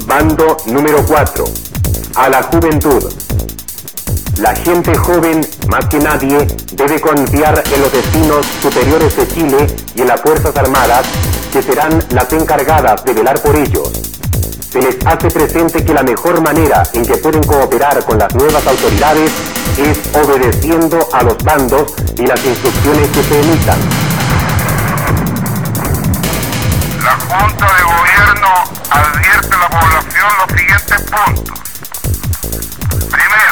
Bando número 4. A la juventud. La gente joven, más que nadie, debe confiar en los destinos superiores de Chile y en las Fuerzas Armadas, que serán las encargadas de velar por ellos. Se les hace presente que la mejor manera en que pueden cooperar con las nuevas autoridades es obedeciendo a los bandos y las instrucciones que se emitan. La Junta de Gobierno advierte a la población los siguientes puntos. Primero,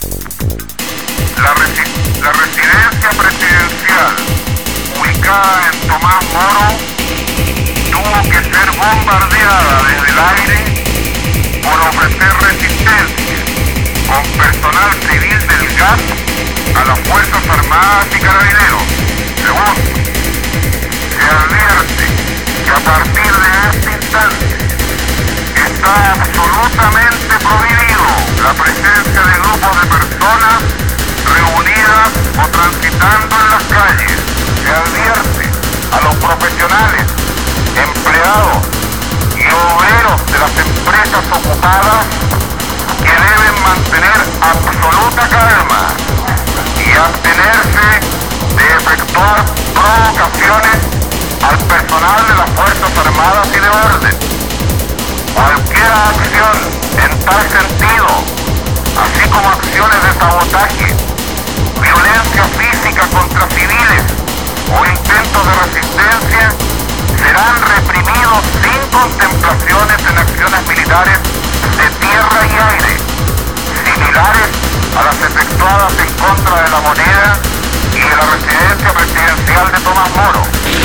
la residencia presidencial ubicada en Tomás Moro tuvo que ser bombardeada desde el aire por ofrecer resistencia con personal civil del GAT a las Fuerzas Armadas y Carabineros. Segundo, se advierte que a partir de este instante está absolutamente prohibido la presencia de grupos de personas reunidas o transitando en las calles. Se advierte a los profesionales, empleados y obreros de las empresas ocupadas que deben mantener absoluta calma y abstenerse de efectuar provocaciones al personal de las Fuerzas Armadas y de orden. Cualquier acción en tal sentido, así como acciones de sabotaje, violencia física contra civiles o intentos de resistencia, serán reprimidos sin contemplaciones en acciones militares de tierra y aire, similares a las efectuadas en contra de la Moneda y de la residencia presidencial de Tomás Moro.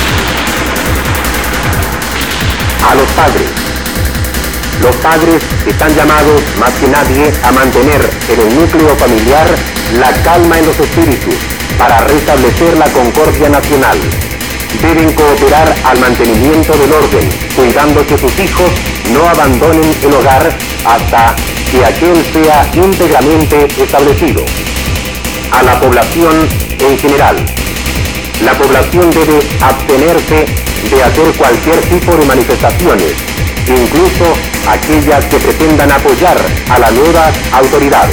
A los padres. Los padres están llamados, más que nadie, a mantener en el núcleo familiar la calma en los espíritus para restablecer la concordia nacional. Deben cooperar al mantenimiento del orden, cuidando que sus hijos no abandonen el hogar hasta que aquel sea íntegramente establecido. A la población en general. La población debe abstenerse de hacer cualquier tipo de manifestaciones, incluso aquellas que pretendan apoyar a las nuevas autoridades.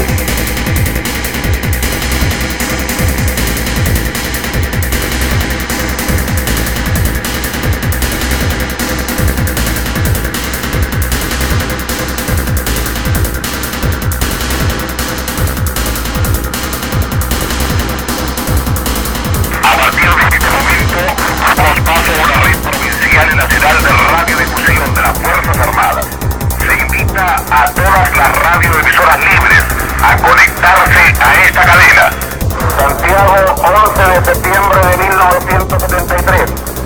A todas las radioemisoras libres a conectarse a esta cadena. Santiago, 11 de septiembre de 1973.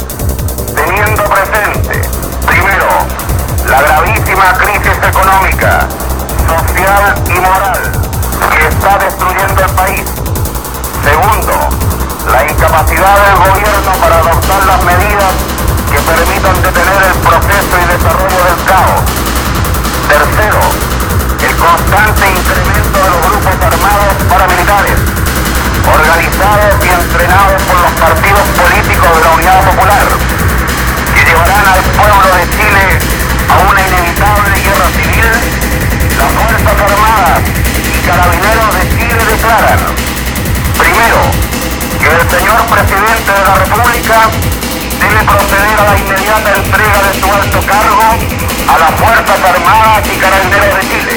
Teniendo presente, primero, la gravísima crisis económica, social y moral que está destruyendo el país. Segundo, la incapacidad del gobierno para adoptar las medidas que permitan detener el proceso y desarrollo del caos. Tercero, el constante incremento de los grupos armados paramilitares, organizados y entrenados por los partidos políticos de la Unidad Popular, que llevarán al pueblo de Chile a una inevitable guerra civil. Las Fuerzas Armadas y Carabineros de Chile declaran, primero, que el señor presidente de la República debe proceder a la inmediata entrega de su alto cargo a las Fuerzas Armadas y Carabineros de Chile.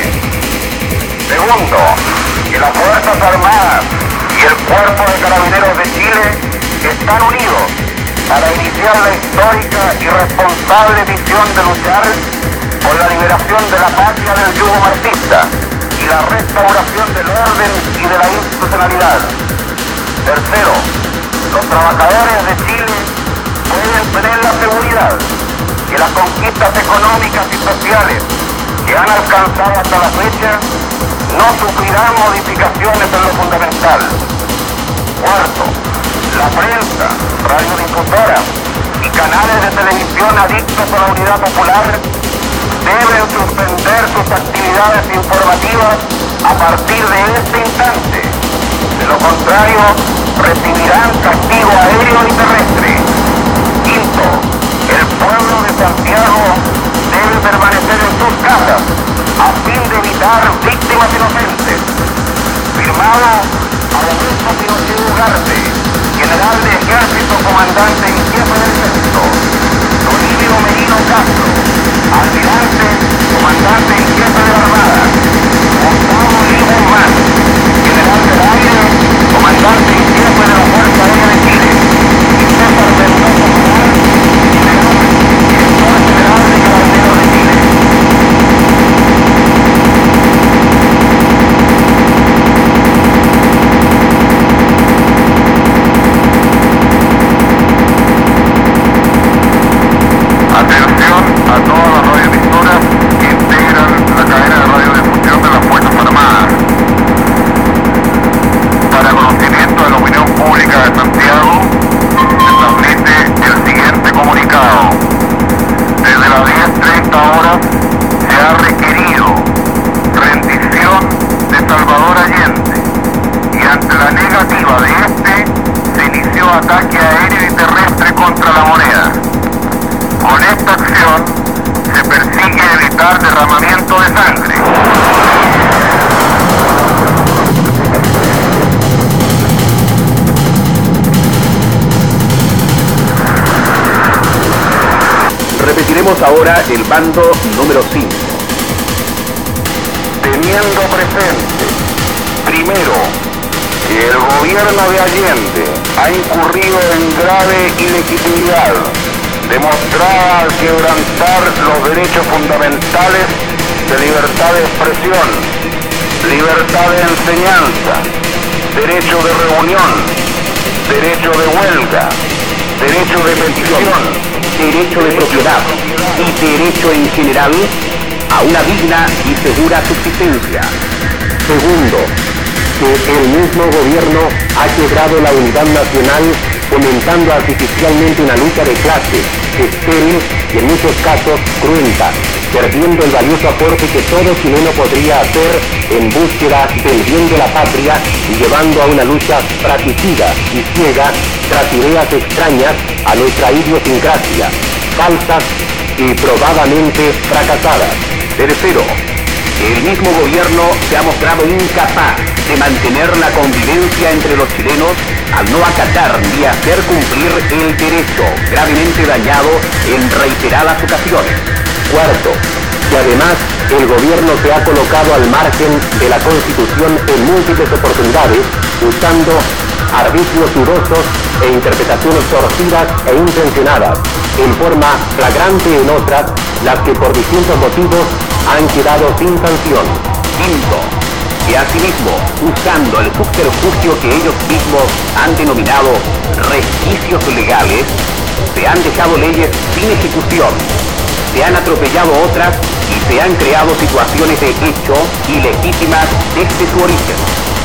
Segundo, que las Fuerzas Armadas y el Cuerpo de Carabineros de Chile están unidos para iniciar la histórica y responsable misión de luchar por la liberación de la patria del yugo marxista y la restauración del orden y de la institucionalidad. Tercero, los trabajadores de Chile pueden tener la seguridad que las conquistas económicas y sociales que han alcanzado hasta la fecha no sufrirán modificaciones en lo fundamental. Cuarto, la prensa, radiodifusora y canales de televisión adictos a la Unidad Popular deben suspender sus actividades informativas a partir de este instante. De lo contrario, recibirán castigo aéreo y terrestre. Quinto, el pueblo de Santiago debe permanecer en sus casas Elegiremos ahora el bando número 5. Teniendo presente, primero, que el gobierno de Allende ha incurrido en grave ilegitimidad, demostrada al quebrantar los derechos fundamentales de libertad de expresión, libertad de enseñanza, derecho de reunión, derecho de huelga, derecho de petición, derecho de propiedad y derecho en general a una digna y segura subsistencia. Segundo, que el mismo gobierno ha quebrado la unidad nacional, fomentando artificialmente una lucha de clases, estéril y en muchos casos cruenta, perdiendo el valioso aporte que todo chileno podría hacer en búsqueda del bien de la patria y llevando a una lucha fratricida y ciega tras ideas extrañas a nuestra idiosincrasia, falsas y probadamente fracasadas. Tercero, el mismo gobierno se ha mostrado incapaz de mantener la convivencia entre los chilenos al no acatar ni hacer cumplir el derecho, gravemente dañado en reiteradas ocasiones. Cuarto, que además el gobierno se ha colocado al margen de la Constitución en múltiples oportunidades, usando arbitrios dudosos e interpretaciones torcidas e intencionadas, en forma flagrante en otras, las que por distintos motivos han quedado sin sanción. Quinto, que asimismo, usando el subterfugio que ellos mismos han denominado resquicios legales, se han dejado leyes sin ejecución, se han atropellado otras y se han creado situaciones de hecho ilegítimas desde su origen.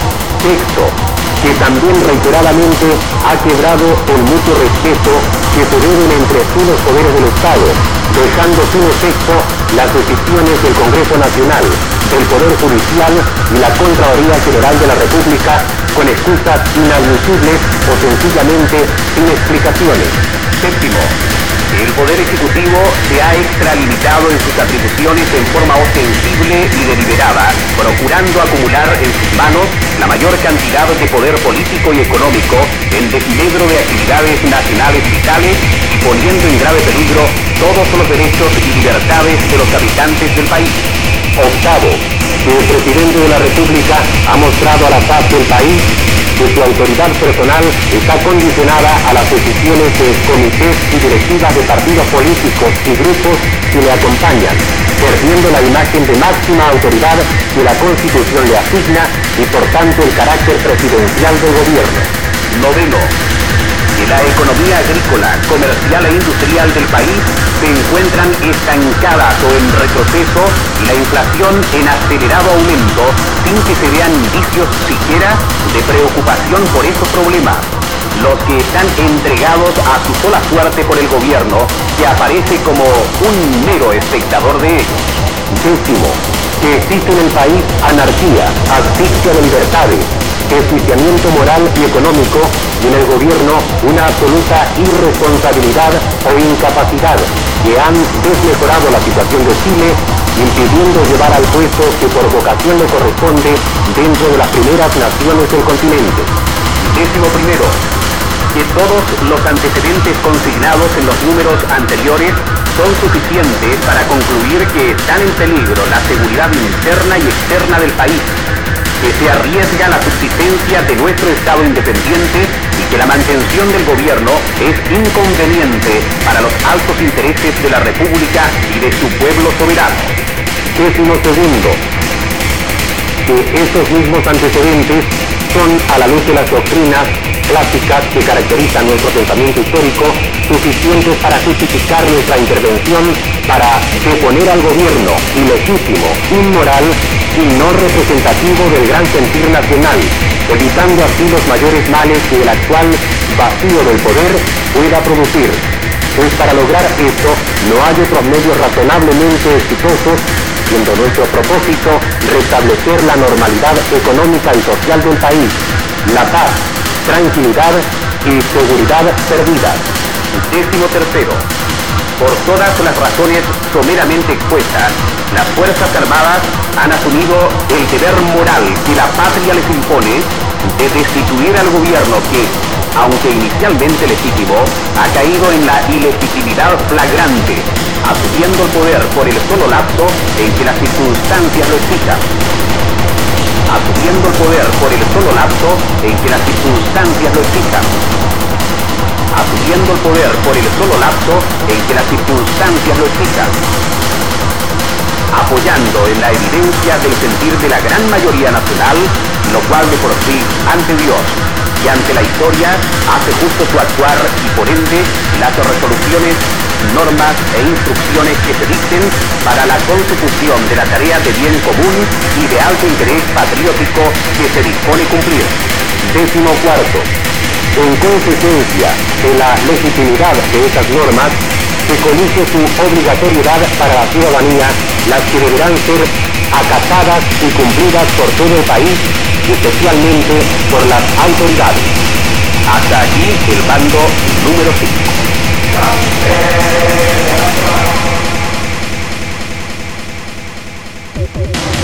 Sexto, que también reiteradamente ha quebrado el mutuo respeto que se deben entre sí los poderes del Estado, dejando sin efecto las decisiones del Congreso Nacional, del Poder Judicial y la Contraloría General de la República con excusas inadmisibles o sencillamente sin explicaciones. Séptimo, el Poder Ejecutivo se ha extralimitado en sus atribuciones en forma ostensible y deliberada, procurando acumular en sus manos la mayor cantidad de poder político y económico en desmedro de actividades nacionales vitales y poniendo en grave peligro todos los derechos y libertades de los habitantes del país. Octavo, que el presidente de la República ha mostrado a la paz del país que su autoridad personal está condicionada a las decisiones de comités y directivas de partidos políticos y grupos que le acompañan, perdiendo la imagen de máxima autoridad que la Constitución le asigna y por tanto el carácter presidencial del gobierno. Noveno, que la economía agrícola, comercial e industrial del país se encuentran estancadas o en retroceso y la inflación en acelerado aumento sin que se vean indicios siquiera de preocupación por esos problemas. Los que están entregados a su sola suerte por el gobierno, que aparece como un mero espectador de ellos. Décimo, que existe en el país anarquía, asfixia de libertades, enjuiciamiento moral y económico y en el gobierno una absoluta irresponsabilidad o incapacidad que han desmejorado la situación de Chile, impidiendo llevar al puesto que por vocación le corresponde dentro de las primeras naciones del continente. Décimo primero, que todos los antecedentes consignados en los números anteriores son suficientes para concluir que están en peligro la seguridad interna y externa del país, que se arriesga la subsistencia de nuestro Estado independiente y que la mantención del gobierno es inconveniente para los altos intereses de la República y de su pueblo soberano. Décimo segundo, que estos mismos antecedentes son, a la luz de las doctrinas clásicas que caracterizan nuestro pensamiento histórico, suficientes para justificar nuestra intervención para deponer al gobierno ilegítimo, inmoral y no representativo del gran sentir nacional, evitando así los mayores males que el actual vacío del poder pueda producir. Pues para lograr esto no hay otros medios razonablemente exitosos, siendo nuestro propósito restablecer la normalidad económica y social del país, la paz, tranquilidad y seguridad perdidas. Décimo tercero, por todas las razones someramente expuestas, las Fuerzas Armadas han asumido el deber moral que la patria les impone de destituir al gobierno que, aunque inicialmente legítimo, ha caído en la ilegitimidad flagrante, asumiendo el poder por el solo lapso en que las circunstancias lo exijan. Asumiendo el poder por el solo lapso en que las circunstancias lo exijan. Asumiendo el poder por el solo lapso en que las circunstancias lo exijan. Apoyando en la evidencia del sentir de la gran mayoría nacional, lo cual de por sí, ante Dios y ante la historia, hace justo su actuar y por ende las resoluciones, normas e instrucciones que se dicten para la consecución de la tarea de bien común y de alto interés patriótico que se dispone cumplir. 14. En consecuencia de la legitimidad de esas normas, se conoce su obligatoriedad para la ciudadanía, las que deberán ser acatadas y cumplidas por todo el país, especialmente por las autoridades. Hasta aquí el bando número 5.